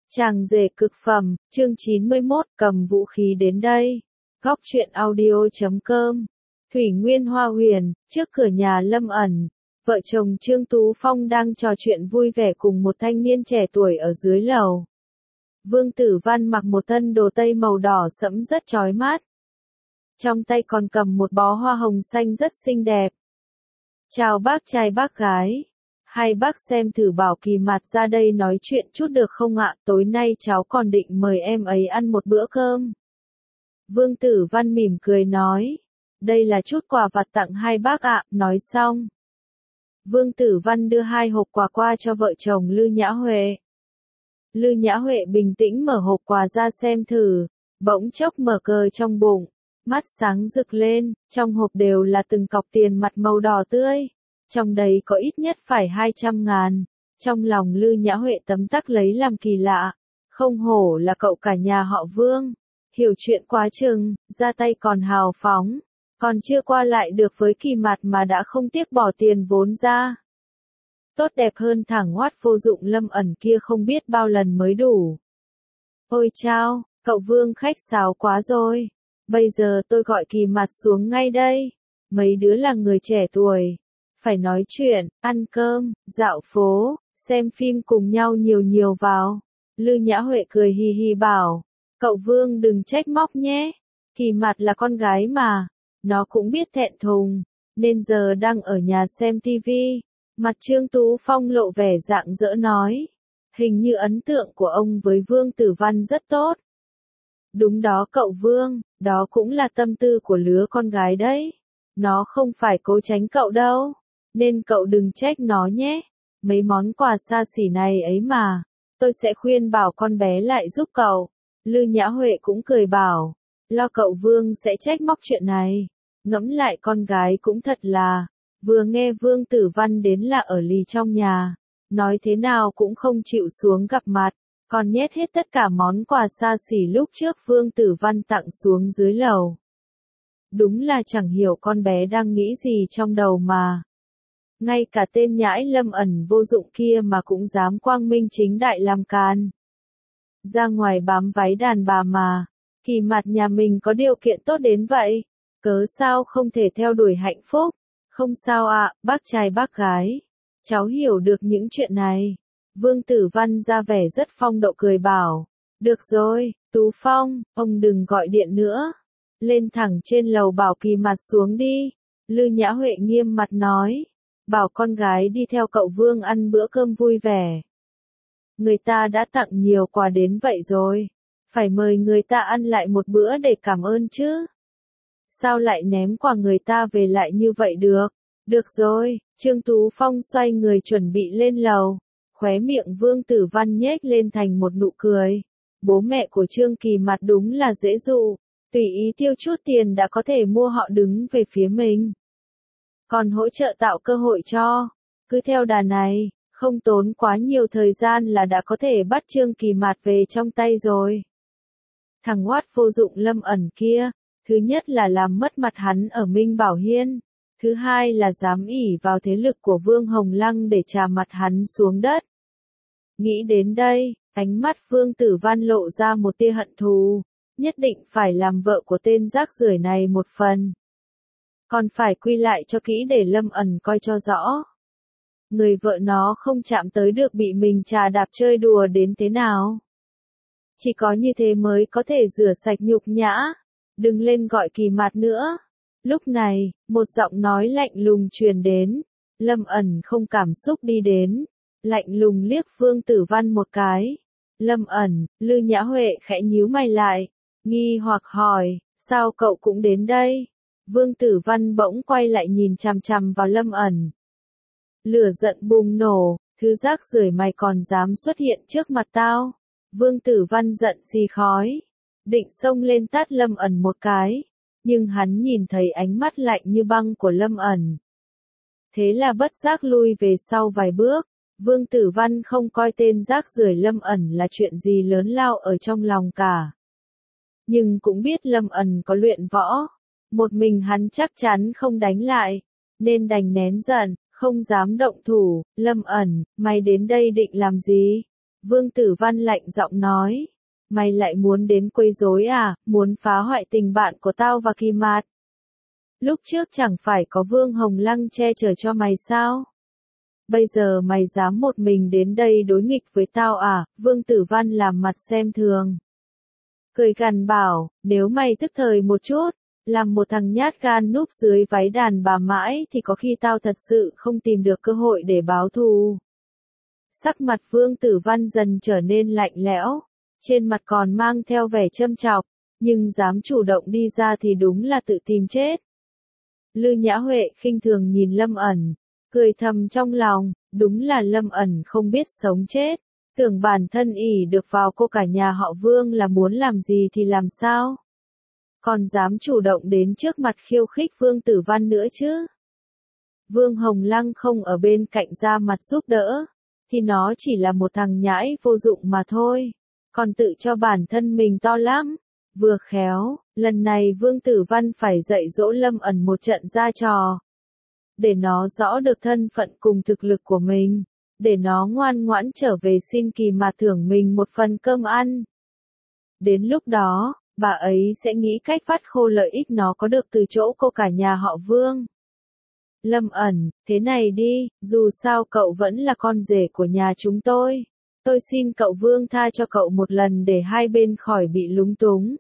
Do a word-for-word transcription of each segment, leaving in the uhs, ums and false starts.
Chàng rể cực phẩm, chương chín mươi mốt, cầm vũ khí đến đây. Góc truyện audio chấm com. Thủy Nguyên Hoa Huyền, trước cửa nhà Lâm ẩn, vợ chồng Trương Tú Phong đang trò chuyện vui vẻ cùng một thanh niên trẻ tuổi ở dưới lầu. Vương Tử Văn mặc một thân đồ tây màu đỏ sẫm rất chói mắt. Trong tay còn cầm một bó hoa hồng xanh rất xinh đẹp. Chào bác trai bác gái. Hai bác xem thử bảo Kỳ Mạt ra đây nói chuyện chút được không ạ? Tối nay cháu còn định mời em ấy ăn một bữa cơm. Vương Tử Văn mỉm cười nói. Đây là chút quà vặt tặng hai bác ạ. Nói xong, Vương Tử Văn đưa hai hộp quà qua cho vợ chồng Lư Nhã Huệ. Lư Nhã Huệ bình tĩnh mở hộp quà ra xem thử, bỗng chốc mở cờ trong bụng, mắt sáng rực lên, trong hộp đều là từng cọc tiền mặt màu đỏ tươi. Trong đấy có ít nhất phải hai trăm ngàn. Trong lòng Lư Nhã Huệ tấm tắc lấy làm kỳ lạ. Không hổ là cậu cả nhà họ Vương. Hiểu chuyện quá chừng, ra tay còn hào phóng. Còn chưa qua lại được với Kỳ Mạt mà đã không tiếc bỏ tiền vốn ra. Tốt đẹp hơn thằng hoát vô dụng Lâm ẩn kia không biết bao lần mới đủ. Ôi chao, cậu Vương khách sáo quá rồi. Bây giờ tôi gọi Kỳ Mạt xuống ngay đây. Mấy đứa là người trẻ tuổi. Phải nói chuyện, ăn cơm, dạo phố, xem phim cùng nhau nhiều nhiều vào. Lư Nhã Huệ cười hì hì bảo, cậu Vương đừng trách móc nhé. Kỳ Mạt là con gái mà, nó cũng biết thẹn thùng, nên giờ đang ở nhà xem tivi. Mặt Trương Tú Phong lộ vẻ rạng rỡ nói, hình như ấn tượng của ông với Vương Tử Văn rất tốt. Đúng đó cậu Vương, đó cũng là tâm tư của lứa con gái đấy. Nó không phải cố tránh cậu đâu. Nên cậu đừng trách nó nhé. Mấy món quà xa xỉ này ấy mà. Tôi sẽ khuyên bảo con bé lại giúp cậu. Lư Nhã Huệ cũng cười bảo. Lo cậu Vương sẽ trách móc chuyện này. Ngẫm lại con gái cũng thật là. Vừa nghe Vương Tử Văn đến là ở lì trong nhà. Nói thế nào cũng không chịu xuống gặp mặt. Còn nhét hết tất cả món quà xa xỉ lúc trước Vương Tử Văn tặng xuống dưới lầu. Đúng là chẳng hiểu con bé đang nghĩ gì trong đầu mà. Ngay cả tên nhãi Lâm ẩn vô dụng kia mà cũng dám quang minh chính đại làm càn. Ra ngoài bám váy đàn bà mà. Kỳ Mạt nhà mình có điều kiện tốt đến vậy. Cớ sao không thể theo đuổi hạnh phúc. Không sao ạ, bác trai bác gái. Cháu hiểu được những chuyện này. Vương Tử Văn ra vẻ rất phong độ cười bảo. Được rồi, Tú Phong, ông đừng gọi điện nữa. Lên thẳng trên lầu bảo Kỳ Mạt xuống đi. Lư Nhã Huệ nghiêm mặt nói. Bảo con gái đi theo cậu Vương ăn bữa cơm vui vẻ. Người ta đã tặng nhiều quà đến vậy rồi. Phải mời người ta ăn lại một bữa để cảm ơn chứ. Sao lại ném quà người ta về lại như vậy được? Được rồi, Trương Tú Phong xoay người chuẩn bị lên lầu. Khóe miệng Vương Tử Văn nhếch lên thành một nụ cười. Bố mẹ của Trương Kỳ Mạt đúng là dễ dụ. Tùy ý tiêu chút tiền đã có thể mua họ đứng về phía mình. Còn hỗ trợ tạo cơ hội cho. Cứ theo đà này, không tốn quá nhiều thời gian là đã có thể bắt Trương Kỳ Mạt về trong tay rồi. Thằng hoát vô dụng Lâm ẩn kia, thứ nhất là làm mất mặt hắn ở Minh Bảo Hiên, thứ hai là dám ỷ vào thế lực của Vương Hồng Lăng để trà mặt hắn xuống đất. Nghĩ đến đây, ánh mắt Vương Tử Văn lộ ra một tia hận thù, nhất định phải làm vợ của tên rác rưởi này một phần. Còn phải quy lại cho kỹ để Lâm ẩn coi cho rõ. Người vợ nó không chạm tới được bị mình trà đạp chơi đùa đến thế nào. Chỉ có như thế mới có thể rửa sạch nhục nhã. Đừng lên gọi Kỳ Mạt nữa. Lúc này, một giọng nói lạnh lùng truyền đến. Lâm ẩn không cảm xúc đi đến. Lạnh lùng liếc Vương Tử Văn một cái. Lâm ẩn, Lư Nhã Huệ khẽ nhíu mày lại. Nghi hoặc hỏi, sao cậu cũng đến đây? Vương Tử Văn bỗng quay lại nhìn chằm chằm vào Lâm ẩn. Lửa giận bùng nổ, thứ rác rưởi mày còn dám xuất hiện trước mặt tao. Vương Tử Văn giận xì khói. Định xông lên tát Lâm ẩn một cái. Nhưng hắn nhìn thấy ánh mắt lạnh như băng của Lâm ẩn. Thế là bất giác lui về sau vài bước. Vương Tử Văn không coi tên rác rưởi Lâm ẩn là chuyện gì lớn lao ở trong lòng cả. Nhưng cũng biết Lâm ẩn có luyện võ. Một mình hắn chắc chắn không đánh lại. Nên đành nén giận, không dám động thủ. Lâm ẩn, mày đến đây định làm gì? Vương Tử Văn lạnh giọng nói. Mày lại muốn đến quấy rối à, muốn phá hoại tình bạn của tao và Kỳ Mạt. Lúc trước chẳng phải có Vương Hồng Lăng che chở cho mày sao? Bây giờ mày dám một mình đến đây đối nghịch với tao à? Vương Tử Văn làm mặt xem thường. Cười gằn bảo, nếu mày tức thời một chút, làm một thằng nhát gan núp dưới váy đàn bà mãi thì có khi tao thật sự không tìm được cơ hội để báo thù. Sắc mặt Vương Tử Văn dần trở nên lạnh lẽo, trên mặt còn mang theo vẻ châm chọc, nhưng dám chủ động đi ra thì đúng là tự tìm chết. Lư Nhã Huệ khinh thường nhìn Lâm ẩn, cười thầm trong lòng, đúng là Lâm ẩn không biết sống chết, tưởng bản thân ỷ được vào cô cả nhà họ Vương là muốn làm gì thì làm sao. Còn dám chủ động đến trước mặt khiêu khích Vương Tử Văn nữa chứ. Vương Hồng Lăng không ở bên cạnh ra mặt giúp đỡ, thì nó chỉ là một thằng nhãi vô dụng mà thôi, còn tự cho bản thân mình to lắm. Vừa khéo, lần này Vương Tử Văn phải dạy dỗ Lâm ẩn một trận ra trò. Để nó rõ được thân phận cùng thực lực của mình, để nó ngoan ngoãn trở về xin Kỳ Mạt thưởng mình một phần cơm ăn. Đến lúc đó, bà ấy sẽ nghĩ cách vắt khô lợi ích nó có được từ chỗ cô cả nhà họ Vương. Lâm ẩn, thế này đi, dù sao cậu vẫn là con rể của nhà chúng tôi. Tôi xin cậu Vương tha cho cậu một lần để hai bên khỏi bị lúng túng.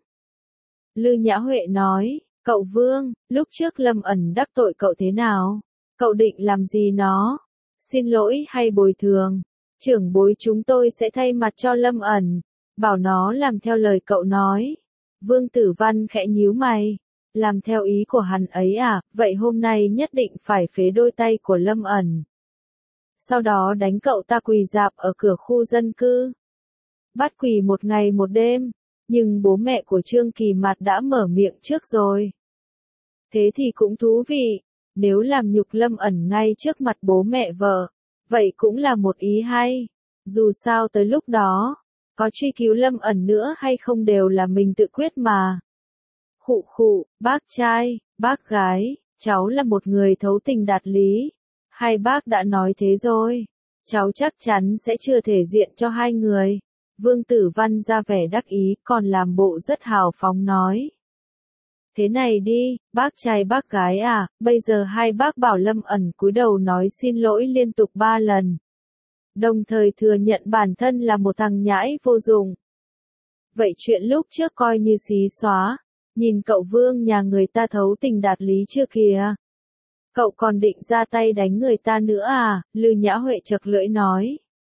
Lư Nhã Huệ nói, cậu Vương, lúc trước Lâm ẩn đắc tội cậu thế nào? Cậu định làm gì nó? Xin lỗi hay bồi thường? Trưởng bối chúng tôi sẽ thay mặt cho Lâm ẩn, bảo nó làm theo lời cậu nói. Vương Tử Văn khẽ nhíu mày. Làm theo ý của hắn ấy à, vậy hôm nay nhất định phải phế đôi tay của Lâm ẩn. Sau đó đánh cậu ta quỳ rạp ở cửa khu dân cư. Bắt quỳ một ngày một đêm, nhưng bố mẹ của Trương Kỳ Mạt đã mở miệng trước rồi. Thế thì cũng thú vị, nếu làm nhục Lâm ẩn ngay trước mặt bố mẹ vợ, vậy cũng là một ý hay. Dù sao tới lúc đó, có truy cứu Lâm ẩn nữa hay không đều là mình tự quyết mà. Khụ khụ, bác trai, bác gái, cháu là một người thấu tình đạt lý. Hai bác đã nói thế rồi, cháu chắc chắn sẽ chưa thể diện cho hai người. Vương Tử Văn ra vẻ đắc ý, còn làm bộ rất hào phóng nói. Thế này đi, bác trai bác gái à, bây giờ hai bác bảo Lâm ẩn cúi đầu nói xin lỗi liên tục ba lần. Đồng thời thừa nhận bản thân là một thằng nhãi vô dụng. Vậy chuyện lúc trước coi như xí xóa, nhìn cậu Vương nhà người ta thấu tình đạt lý chưa kìa. Cậu còn định ra tay đánh người ta nữa à, Lư Nhã Huệ chật lưỡi nói.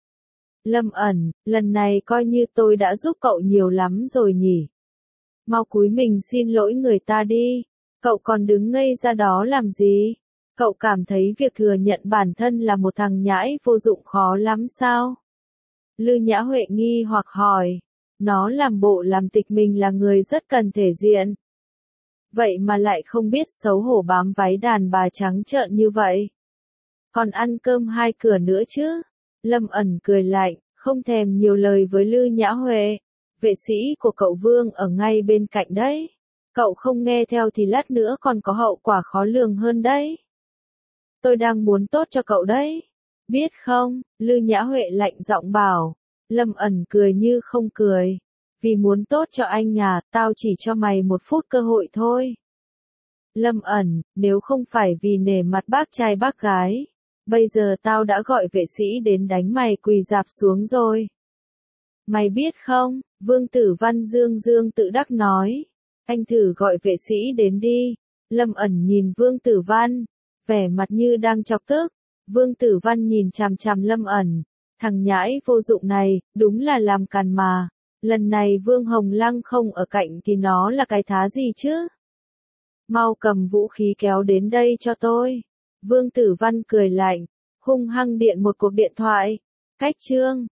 Lâm ẩn, lần này coi như tôi đã giúp cậu nhiều lắm rồi nhỉ. Mau cúi mình xin lỗi người ta đi, cậu còn đứng ngây ra đó làm gì? Cậu cảm thấy việc thừa nhận bản thân là một thằng nhãi vô dụng khó lắm sao? Lư Nhã Huệ nghi hoặc hỏi, nó làm bộ làm tịch mình là người rất cần thể diện. Vậy mà lại không biết xấu hổ bám váy đàn bà trắng trợn như vậy. Còn ăn cơm hai cửa nữa chứ? Lâm ẩn cười lạnh, không thèm nhiều lời với Lư Nhã Huệ. Vệ sĩ của cậu Vương ở ngay bên cạnh đấy. Cậu không nghe theo thì lát nữa còn có hậu quả khó lường hơn đấy. Tôi đang muốn tốt cho cậu đấy. Biết không, Lư Nhã Huệ lạnh giọng bảo. Lâm ẩn cười như không cười. Vì muốn tốt cho anh à, tao chỉ cho mày một phút cơ hội thôi. Lâm ẩn, nếu không phải vì nể mặt bác trai bác gái, bây giờ tao đã gọi vệ sĩ đến đánh mày quỳ rạp xuống rồi. Mày biết không, Vương Tử Văn dương dương tự đắc nói. Anh thử gọi vệ sĩ đến đi. Lâm ẩn nhìn Vương Tử Văn, vẻ mặt như đang chọc tức. Vương Tử Văn nhìn chằm chằm Lâm ẩn. Thằng nhãi vô dụng này, đúng là làm càn mà. Lần này Vương Hồng Lăng không ở cạnh thì nó là cái thá gì chứ? Mau cầm vũ khí kéo đến đây cho tôi. Vương Tử Văn cười lạnh, hung hăng điện một cuộc điện thoại. Cách chương